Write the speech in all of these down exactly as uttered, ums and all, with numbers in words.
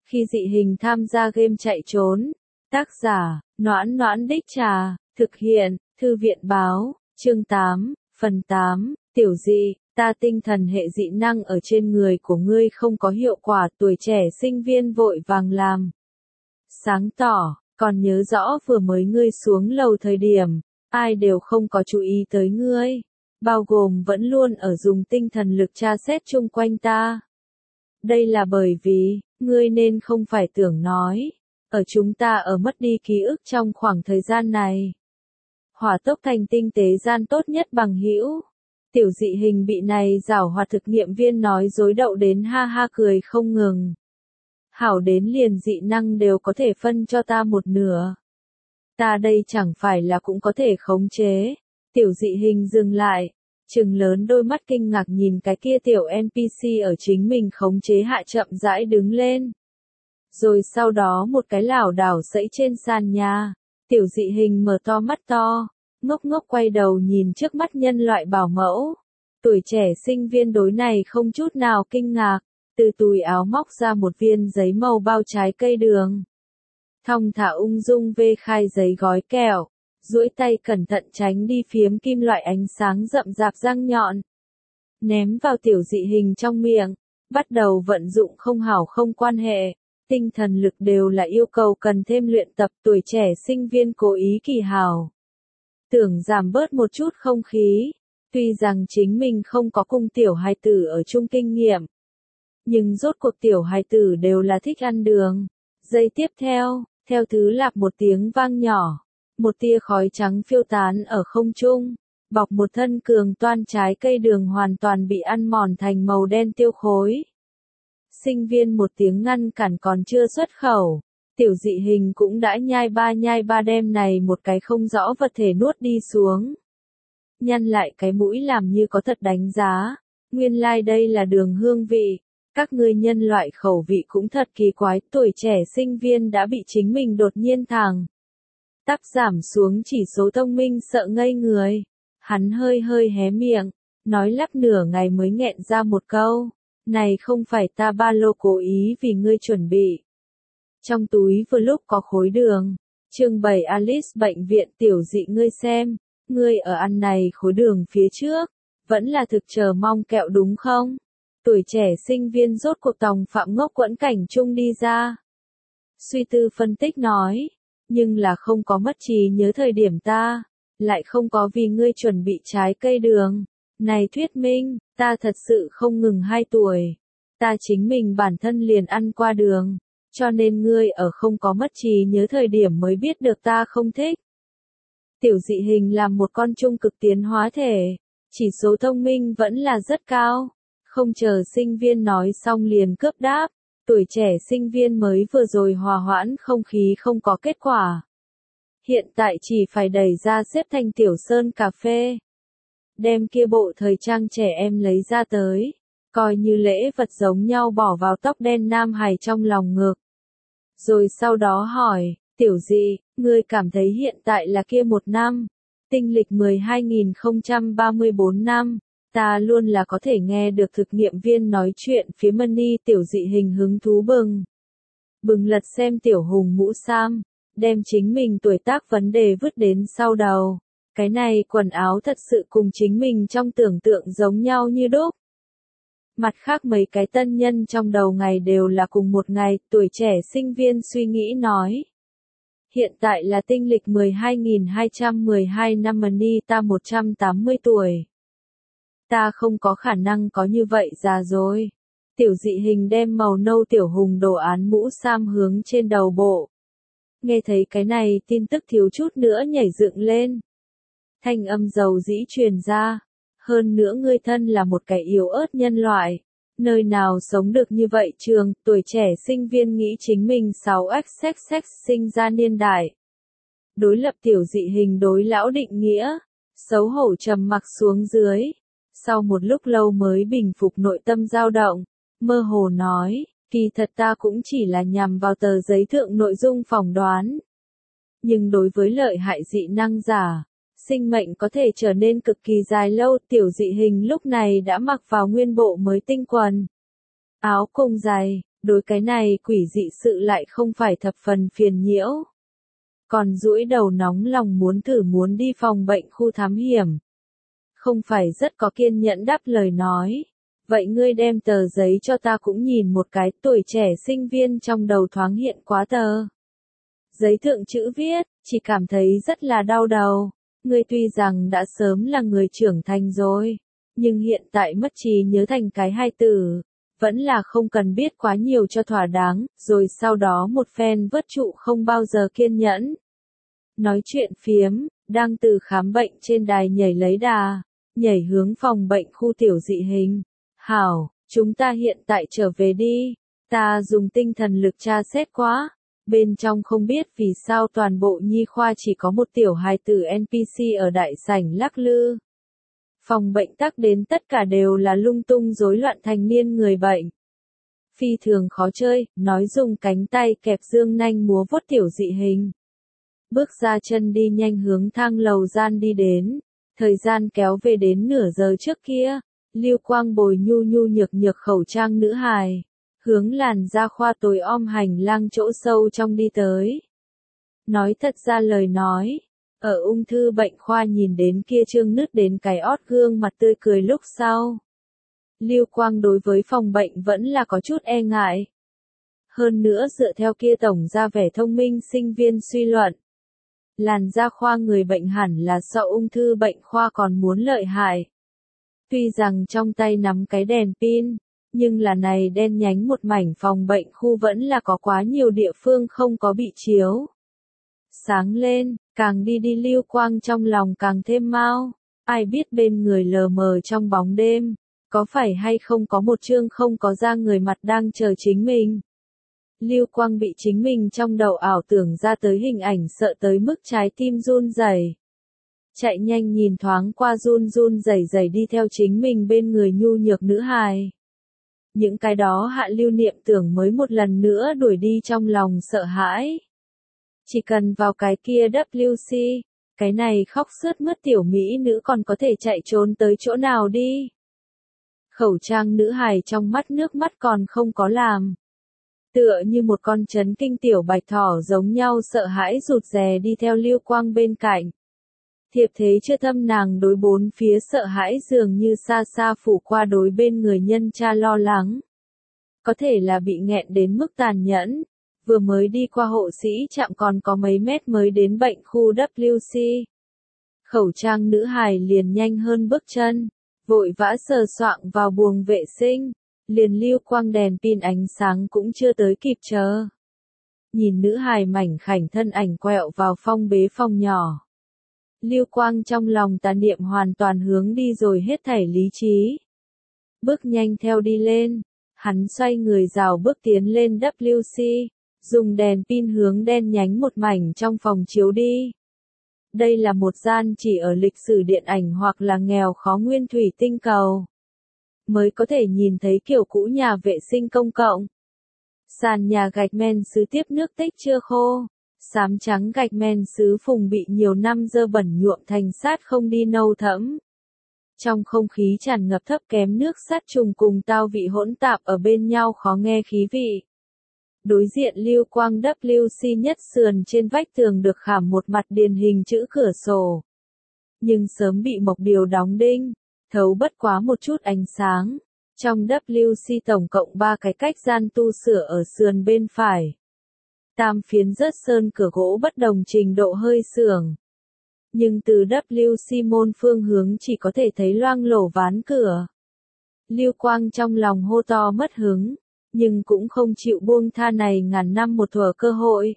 Khi dị hình tham gia game chạy trốn. Tác giả, Noãn Noãn Đích Trà, thực hiện, Thư viện báo, chương tám, phần tám, tiểu dị, ta tinh thần hệ dị năng ở trên người của ngươi không có hiệu quả, tuổi trẻ sinh viên vội vàng làm. Sáng tỏ, còn nhớ rõ vừa mới ngươi xuống lầu thời điểm, ai đều không có chú ý tới ngươi, bao gồm vẫn luôn ở dùng tinh thần lực tra xét chung quanh ta. Đây là bởi vì, ngươi nên không phải tưởng nói, ở chúng ta ở mất đi ký ức trong khoảng thời gian này. Hỏa tốc thành tinh tế gian tốt nhất bằng hữu. Tiểu dị hình bị này giảo hoạt thực nghiệm viên nói dối đậu đến ha ha cười không ngừng. Hảo đến liền dị năng đều có thể phân cho ta một nửa. Ta đây chẳng phải là cũng có thể khống chế. Tiểu dị hình dừng lại, trừng lớn đôi mắt kinh ngạc nhìn cái kia tiểu en pê xê ở chính mình khống chế hạ chậm rãi đứng lên. Rồi sau đó một cái lảo đảo sẫy trên sàn nhà, tiểu dị hình mở to mắt to, ngốc ngốc quay đầu nhìn trước mắt nhân loại bảo mẫu. Tuổi trẻ sinh viên đối này không chút nào kinh ngạc, từ túi áo móc ra một viên giấy màu bao trái cây đường. Thong thả ung dung vê khai giấy gói kẹo, duỗi tay cẩn thận tránh đi phiếm kim loại ánh sáng rậm rạp răng nhọn. Ném vào tiểu dị hình trong miệng, bắt đầu vận dụng không hảo không quan hệ. Tinh thần lực đều là yêu cầu cần thêm luyện tập, tuổi trẻ sinh viên cố ý kỳ hảo. Tưởng giảm bớt một chút không khí, tuy rằng chính mình không có cùng tiểu hài tử ở chung kinh nghiệm. Nhưng rốt cuộc tiểu hài tử đều là thích ăn đường. Giây tiếp theo, theo thứ lạp một tiếng vang nhỏ, một tia khói trắng phiêu tán ở không trung, bọc một thân cường toan trái cây đường hoàn toàn bị ăn mòn thành màu đen tiêu khối. Sinh viên một tiếng ngăn cản còn chưa xuất khẩu, tiểu dị hình cũng đã nhai ba nhai ba đem này một cái không rõ vật thể nuốt đi xuống. Nhăn lại cái mũi làm như có thật đánh giá, nguyên lai like đây là đường hương vị, các ngươi nhân loại khẩu vị cũng thật kỳ quái, tuổi trẻ sinh viên đã bị chính mình đột nhiên thẳng tắp giảm xuống chỉ số thông minh sợ ngây người. Hắn hơi hơi hé miệng, nói lắp nửa ngày mới nghẹn ra một câu. Này không phải ta ba lô cố ý vì ngươi chuẩn bị. Trong túi vừa lúc có khối đường. Chương bảy Alice bệnh viện tiểu dị ngươi xem. Ngươi ở ăn này khối đường phía trước. Vẫn là thực chờ mong kẹo đúng không? Tuổi trẻ sinh viên rốt cuộc tòng phạm ngốc quẫn cảnh chung đi ra. Suy tư phân tích nói. Nhưng là không có mất trí nhớ thời điểm ta. Lại không có vì ngươi chuẩn bị trái cây đường. Này thuyết minh, ta thật sự không ngừng hai tuổi. Ta chính mình bản thân liền ăn qua đường. Cho nên ngươi ở không có mất trí nhớ thời điểm mới biết được ta không thích. Tiểu dị hình là một con trung cực tiến hóa thể. Chỉ số thông minh vẫn là rất cao. Không chờ sinh viên nói xong liền cướp đáp. Tuổi trẻ sinh viên mới vừa rồi hòa hoãn không khí không có kết quả. Hiện tại chỉ phải đẩy ra xếp thành tiểu sơn cà phê. Đem kia bộ thời trang trẻ em lấy ra tới, coi như lễ vật giống nhau bỏ vào tóc đen nam hài trong lòng ngực. Rồi sau đó hỏi, tiểu dị, ngươi cảm thấy hiện tại là kia một năm, tinh lịch mười hai nghìn không trăm ba mươi bốn năm, ta luôn là có thể nghe được thực nghiệm viên nói chuyện phía Money tiểu dị hình hứng thú bừng. Bừng lật xem tiểu hùng mũ sam, đem chính mình tuổi tác vấn đề vứt đến sau đầu. Cái này quần áo thật sự cùng chính mình trong tưởng tượng giống nhau như đúc. Mặt khác mấy cái tân nhân trong đầu ngày đều là cùng một ngày, tuổi trẻ sinh viên suy nghĩ nói. Hiện tại là tinh lịch mười hai nghìn hai trăm mười hai năm Money ta một trăm tám mươi tuổi. Ta không có khả năng có như vậy già rồi. Tiểu dị hình đem màu nâu tiểu hùng đồ án mũ sam hướng trên đầu bộ. Nghe thấy cái này tin tức thiếu chút nữa nhảy dựng lên. Thanh âm dầu dĩ truyền ra. Hơn nữa ngươi thân là một kẻ yếu ớt nhân loại. Nơi nào sống được như vậy trường, tuổi trẻ sinh viên nghĩ chính mình sáu x x x sinh ra niên đại. Đối lập tiểu dị hình đối lão định nghĩa. Xấu hổ trầm mặc xuống dưới. Sau một lúc lâu mới bình phục nội tâm dao động. Mơ hồ nói, kỳ thật ta cũng chỉ là nhằm vào tờ giấy thượng nội dung phỏng đoán. Nhưng đối với lợi hại dị năng giả, sinh mệnh có thể trở nên cực kỳ dài lâu, tiểu dị hình lúc này đã mặc vào nguyên bộ mới tinh quần. Áo cùng giày, đối cái này quỷ dị sự lại không phải thập phần phiền nhiễu. Còn duỗi đầu nóng lòng muốn thử muốn đi phòng bệnh khu thám hiểm. Không phải rất có kiên nhẫn đáp lời nói. Vậy ngươi đem tờ giấy cho ta cũng nhìn một cái, tuổi trẻ sinh viên trong đầu thoáng hiện quá tờ. Giấy thượng chữ viết, chỉ cảm thấy rất là đau đầu. Ngươi tuy rằng đã sớm là người trưởng thành rồi, nhưng hiện tại mất trí nhớ thành cái hai từ, vẫn là không cần biết quá nhiều cho thỏa đáng, rồi sau đó một phen vớt trụ không bao giờ kiên nhẫn. Nói chuyện phiếm, đang từ khám bệnh trên đài nhảy lấy đà, nhảy hướng phòng bệnh khu tiểu dị hình. Hảo, chúng ta hiện tại trở về đi, ta dùng tinh thần lực tra xét quá. Bên trong không biết vì sao toàn bộ nhi khoa chỉ có một tiểu hài tử en pê xê ở đại sảnh lắc lư. Phòng bệnh tắc đến tất cả đều là lung tung rối loạn thành niên người bệnh. Phi thường khó chơi, nói dùng cánh tay kẹp dương nanh múa vuốt tiểu dị hình. Bước ra chân đi nhanh hướng thang lầu gian đi đến. Thời gian kéo về đến nửa giờ trước kia. Lưu Quang bồi nhu nhu nhược nhược khẩu trang nữ hài. Hướng làn da khoa tối om hành lang chỗ sâu trong đi tới. Nói thật ra lời nói. Ở ung thư bệnh khoa nhìn đến kia trương nứt đến cái ót gương mặt tươi cười lúc sau. Lưu Quang đối với phòng bệnh vẫn là có chút e ngại. Hơn nữa dựa theo kia tổng ra vẻ thông minh sinh viên suy luận. Làn da khoa người bệnh hẳn là so ung thư bệnh khoa còn muốn lợi hại. Tuy rằng trong tay nắm cái đèn pin, nhưng là này đen nhánh một mảnh phòng bệnh khu vẫn là có quá nhiều địa phương không có bị chiếu. Sáng lên, càng đi đi Lưu Quang trong lòng càng thêm mau, ai biết bên người lờ mờ trong bóng đêm, có phải hay không có một chương không có da người mặt đang chờ chính mình. Lưu Quang bị chính mình trong đầu ảo tưởng ra tới hình ảnh sợ tới mức trái tim run rẩy. Chạy nhanh nhìn thoáng qua run run rẩy rẩy đi theo chính mình bên người nhu nhược nữ hài. Những cái đó hạ lưu niệm tưởng mới một lần nữa đuổi đi trong lòng sợ hãi. Chỉ cần vào cái kia W C, cái này khóc sướt mướt tiểu mỹ nữ còn có thể chạy trốn tới chỗ nào đi. Khẩu trang nữ hài trong mắt nước mắt còn không có làm. Tựa như một con chấn kinh tiểu bạch thỏ giống nhau sợ hãi rụt rè đi theo Lưu Quang bên cạnh. Thiệp thế chưa thâm nàng đối bốn phía sợ hãi dường như xa xa phủ qua đối bên người nhân cha lo lắng. Có thể là bị nghẹn đến mức tàn nhẫn, vừa mới đi qua hộ sĩ trạm còn có mấy mét mới đến bệnh khu W C. Khẩu trang nữ hài liền nhanh hơn bước chân, vội vã sờ soạng vào buồng vệ sinh, liền Lưu Quang đèn pin ánh sáng cũng chưa tới kịp chờ. Nhìn nữ hài mảnh khảnh thân ảnh quẹo vào phong bế phòng nhỏ. Lưu Quang trong lòng tà niệm hoàn toàn hướng đi rồi hết thảy lý trí. Bước nhanh theo đi lên, hắn xoay người rào bước tiến lên W C, dùng đèn pin hướng đen nhánh một mảnh trong phòng chiếu đi. Đây là một gian chỉ ở lịch sử điện ảnh hoặc là nghèo khó nguyên thủy tinh cầu. Mới có thể nhìn thấy kiểu cũ nhà vệ sinh công cộng. Sàn nhà gạch men sứ tiếp nước tích chưa khô. Xám trắng gạch men sứ phùng bị nhiều năm dơ bẩn nhuộm thành sát không đi nâu thẫm. Trong không khí tràn ngập thấp kém nước sát trùng cùng tao vị hỗn tạp ở bên nhau khó nghe khí vị. Đối diện Lưu Quang W C nhất sườn trên vách tường được khảm một mặt điển hình chữ cửa sổ. Nhưng sớm bị mộc điều đóng đinh, thấu bất quá một chút ánh sáng. Trong W C tổng cộng ba cái cách gian tu sửa ở sườn bên phải. Tam phiến rớt sơn cửa gỗ bất đồng trình độ hơi sưởng. Nhưng từ W C môn phương hướng chỉ có thể thấy loang lổ ván cửa. Lưu Quang trong lòng hô to mất hứng, nhưng cũng không chịu buông tha này ngàn năm một thuở cơ hội.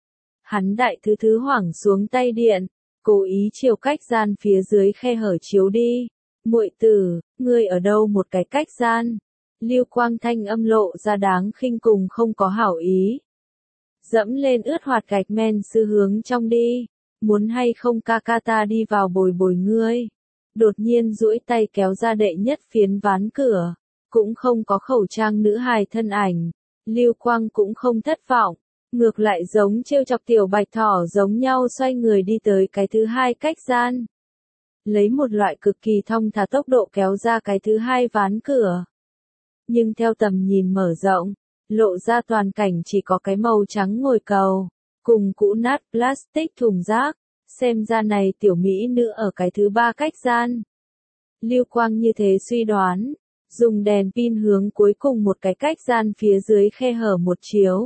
Hắn đại thứ thứ hoảng xuống tay điện, cố ý chiều cách gian phía dưới khe hở chiếu đi. Muội tử, ngươi ở đâu một cái cách gian? Lưu Quang thanh âm lộ ra đáng khinh cùng không có hảo ý. Dẫm lên ướt hoạt gạch men sư hướng trong đi, muốn hay không ca ca ta đi vào bồi bồi ngươi. Đột nhiên duỗi tay kéo ra đệ nhất phiến ván cửa, cũng không có khẩu trang nữ hài thân ảnh. Lưu Quang cũng không thất vọng, ngược lại giống trêu chọc tiểu bạch thỏ giống nhau xoay người đi tới cái thứ hai cách gian. Lấy một loại cực kỳ thong thả tốc độ kéo ra cái thứ hai ván cửa. Nhưng theo tầm nhìn mở rộng, lộ ra toàn cảnh chỉ có cái màu trắng ngồi cầu, cùng cũ nát plastic thùng rác, xem ra này tiểu mỹ nữ ở cái thứ ba cách gian. Lưu Quang như thế suy đoán, dùng đèn pin hướng cuối cùng một cái cách gian phía dưới khe hở một chiếu.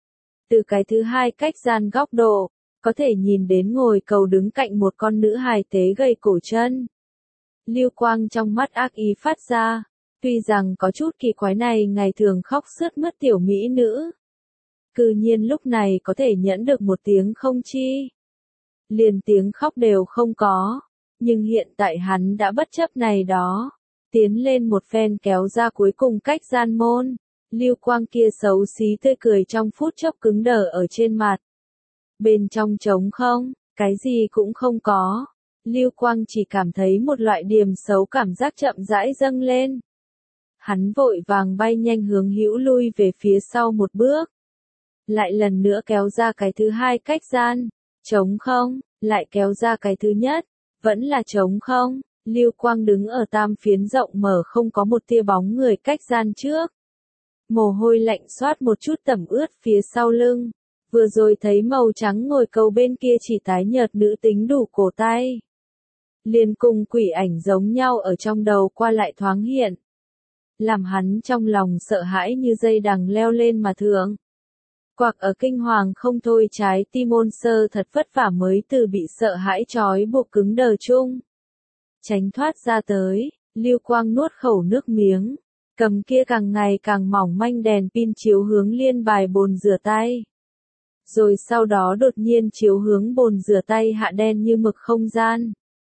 Từ cái thứ hai cách gian góc độ, có thể nhìn đến ngồi cầu đứng cạnh một con nữ hài tế gầy cổ chân. Lưu Quang trong mắt ác ý phát ra, tuy rằng có chút kỳ quái này ngày thường khóc sướt mướt tiểu mỹ nữ. Cư nhiên lúc này có thể nhẫn được một tiếng không chi. Liền tiếng khóc đều không có, nhưng hiện tại hắn đã bất chấp này đó. Tiến lên một phen kéo ra cuối cùng cách gian môn. Lưu Quang kia xấu xí tươi cười trong phút chốc cứng đờ ở trên mặt. Bên trong trống không, cái gì cũng không có. Lưu Quang chỉ cảm thấy một loại điềm xấu cảm giác chậm rãi dâng lên. Hắn vội vàng bay nhanh hướng hữu lui về phía sau một bước. Lại lần nữa kéo ra cái thứ hai cách gian. Trống không, lại kéo ra cái thứ nhất. Vẫn là trống không. Lưu Quang đứng ở tam phiến rộng mở không có một tia bóng người cách gian trước. Mồ hôi lạnh xoát một chút tẩm ướt phía sau lưng. Vừa rồi thấy màu trắng ngồi cầu bên kia chỉ tái nhợt nữ tính đủ cổ tay. Liền cùng quỷ ảnh giống nhau ở trong đầu qua lại thoáng hiện. Làm hắn trong lòng sợ hãi như dây đằng leo lên mà thượng. Quặc ở kinh hoàng không thôi trái tim ôn sơ thật vất vả mới từ bị sợ hãi trói buộc cứng đờ chung. Tránh thoát ra tới, Lưu Quang nuốt khẩu nước miếng, cầm kia càng ngày càng mỏng manh đèn pin chiếu hướng liên bài bồn rửa tay. Rồi sau đó đột nhiên chiếu hướng bồn rửa tay hạ đen như mực không gian.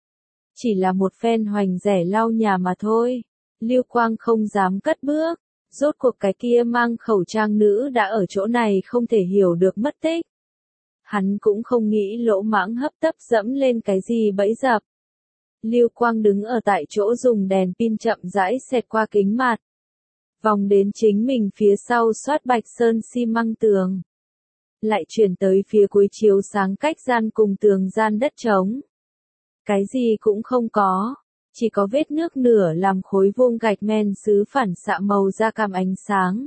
Chỉ là một phen hoành rẻ lau nhà mà thôi, Lưu Quang không dám cất bước, rốt cuộc cái kia mang khẩu trang nữ đã ở chỗ này không thể hiểu được mất tích. Hắn cũng không nghĩ lỗ mãng hấp tấp dẫm lên cái gì bẫy dập. Lưu Quang đứng ở tại chỗ dùng đèn pin chậm rãi xẹt qua kính mặt. Vòng đến chính mình phía sau xoát bạch sơn xi măng tường. Lại chuyển tới phía cuối chiếu sáng cách gian cùng tường gian đất trống. Cái gì cũng không có, chỉ có vết nước nửa làm khối vuông gạch men sứ phản xạ màu da cam ánh sáng.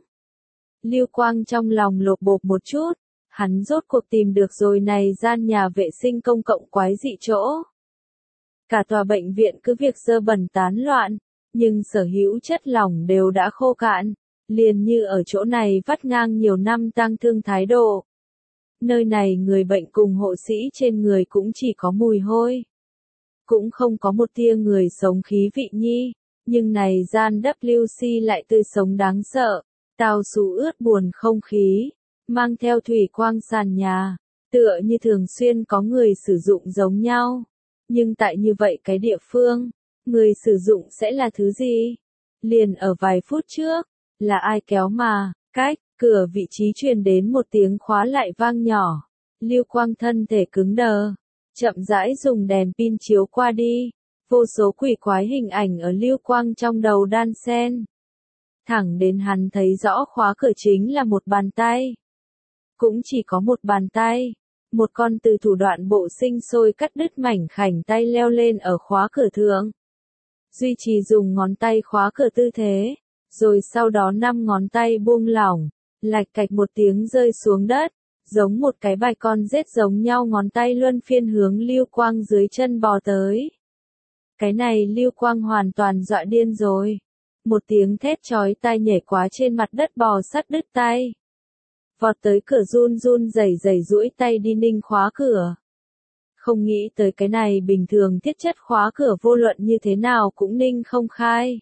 Lưu Quang trong lòng lột bột một chút, hắn rốt cuộc tìm được rồi này gian nhà vệ sinh công cộng quái dị chỗ. Cả tòa bệnh viện cứ việc dơ bẩn tán loạn, nhưng sở hữu chất lỏng đều đã khô cạn, liền như ở chỗ này vắt ngang nhiều năm tang thương thái độ. Nơi này người bệnh cùng hộ sĩ trên người cũng chỉ có mùi hôi. Cũng không có một tia người sống khí vị nhi, nhưng này gian W C lại tươi sống đáng sợ, tao xù ướt buồn không khí, mang theo thủy quang sàn nhà, tựa như thường xuyên có người sử dụng giống nhau. Nhưng tại như vậy cái địa phương, người sử dụng sẽ là thứ gì? Liền ở vài phút trước, là ai kéo mà, cách, cửa vị trí truyền đến một tiếng khóa lại vang nhỏ. Lưu Quang thân thể cứng đờ, chậm rãi dùng đèn pin chiếu qua đi, vô số quỷ quái hình ảnh ở Lưu Quang trong đầu đan xen. Thẳng đến hắn thấy rõ khóa cửa chính là một bàn tay. Cũng chỉ có một bàn tay. Một con từ thủ đoạn bộ sinh sôi cắt đứt mảnh khảnh tay leo lên ở khóa cửa thượng. Duy trì dùng ngón tay khóa cửa tư thế, rồi sau đó năm ngón tay buông lỏng, lạch cạch một tiếng rơi xuống đất, giống một cái bài con rết giống nhau ngón tay luân phiên hướng Lưu Quang dưới chân bò tới. Cái này Lưu Quang hoàn toàn dọa điên rồi. Một tiếng thét chói tai nhảy quá trên mặt đất bò sắt đứt tay. Vọt tới cửa run run rẩy rẩy duỗi tay đi ninh khóa cửa. Không nghĩ tới cái này bình thường thiết chất khóa cửa vô luận như thế nào cũng ninh không khai.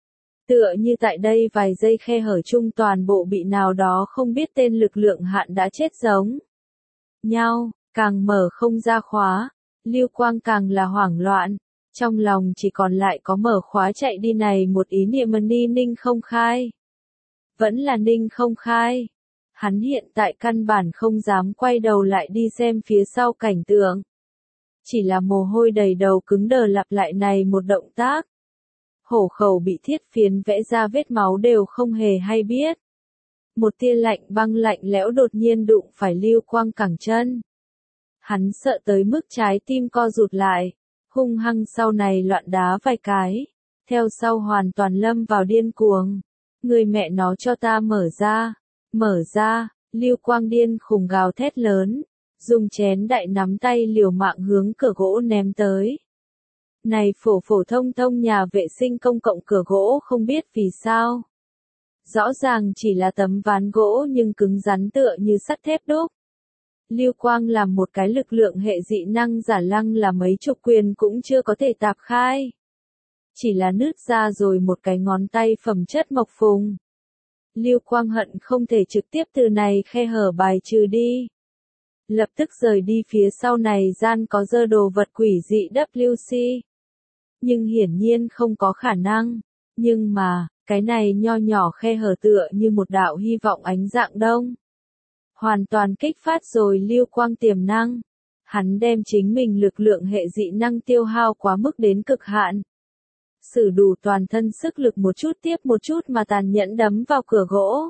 Tựa như tại đây vài giây khe hở chung toàn bộ bị nào đó không biết tên lực lượng hạn đã chết giống nhau, càng mở không ra khóa, Lưu Quang càng là hoảng loạn, trong lòng chỉ còn lại có mở khóa chạy đi này một ý niệm mà ni ninh không khai. Vẫn là ninh không khai. Hắn hiện tại căn bản không dám quay đầu lại đi xem phía sau cảnh tượng. Chỉ là mồ hôi đầy đầu cứng đờ lặp lại này một động tác. Hổ khẩu bị thiết phiến vẽ ra vết máu đều không hề hay biết. Một tia lạnh băng lạnh lẽo đột nhiên đụng phải Lưu Quang cẳng chân. Hắn sợ tới mức trái tim co rụt lại, hung hăng sau này loạn đá vài cái, theo sau hoàn toàn lâm vào điên cuồng. Người mẹ nó cho ta mở ra. Mở ra, Lưu Quang điên khùng gào thét lớn, dùng chén đại nắm tay liều mạng hướng cửa gỗ ném tới. Này phổ phổ thông thông nhà vệ sinh công cộng cửa gỗ không biết vì sao. Rõ ràng chỉ là tấm ván gỗ nhưng cứng rắn tựa như sắt thép đúc. Lưu Quang làm một cái lực lượng hệ dị năng giả lăng là mấy chục quyền cũng chưa có thể tạp khai. Chỉ là nứt ra rồi một cái ngón tay phẩm chất mộc phùng. Lưu Quang hận không thể trực tiếp từ này khe hở bài trừ đi. Lập tức rời đi phía sau này gian có dơ đồ vật quỷ dị W C. Nhưng hiển nhiên không có khả năng. Nhưng mà, cái này nho nhỏ khe hở tựa như một đạo hy vọng ánh dạng đông. Hoàn toàn kích phát rồi Lưu Quang tiềm năng. Hắn đem chính mình lực lượng hệ dị năng tiêu hao quá mức đến cực hạn. Sử đủ toàn thân sức lực một chút tiếp một chút mà tàn nhẫn đấm vào cửa gỗ.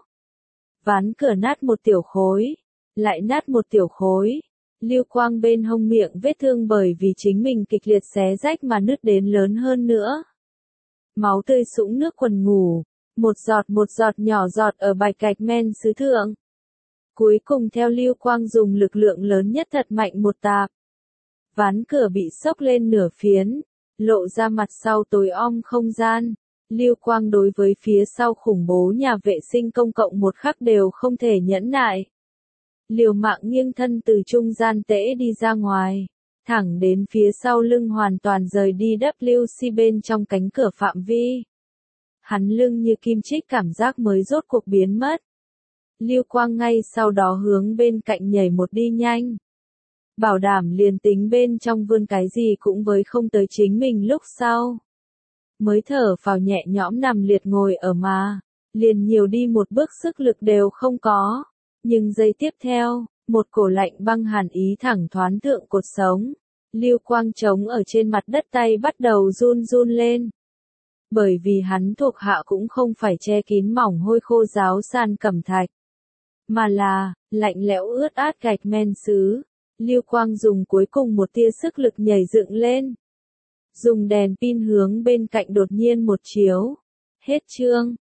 Ván cửa nát một tiểu khối. Lại nát một tiểu khối. Lưu Quang bên hông miệng vết thương bởi vì chính mình kịch liệt xé rách mà nứt đến lớn hơn nữa. Máu tươi sũng nước quần ngủ. Một giọt một giọt nhỏ giọt ở bạch gạch men sứ thượng. Cuối cùng theo Lưu Quang dùng lực lượng lớn nhất thật mạnh một tạp. Ván cửa bị xốc lên nửa phiến. Lộ ra mặt sau tối om không gian. Lưu Quang đối với phía sau khủng bố nhà vệ sinh công cộng một khắc đều không thể nhẫn nại. Liều mạng nghiêng thân từ trung gian tễ đi ra ngoài. Thẳng đến phía sau lưng hoàn toàn rời đi W C bên trong cánh cửa phạm vi. Hắn lưng như kim chích cảm giác mới rốt cuộc biến mất. Lưu Quang ngay sau đó hướng bên cạnh nhảy một đi nhanh. Bảo đảm liền tính bên trong vươn cái gì cũng với không tới chính mình lúc sau. Mới thở phào nhẹ nhõm nằm liệt ngồi ở mà. Liền nhiều đi một bước sức lực đều không có. Nhưng giây tiếp theo, một cổ lạnh băng hàn ý thẳng thoán thượng cột sống. Lưu Quang trống ở trên mặt đất tay bắt đầu run run lên. Bởi vì hắn thuộc hạ cũng không phải che kín mỏng hôi khô ráo san cẩm thạch. Mà là, lạnh lẽo ướt át gạch men sứ. Lưu Quang dùng cuối cùng một tia sức lực nhảy dựng lên. Dùng đèn pin hướng bên cạnh đột nhiên một chiếu. Hết chương.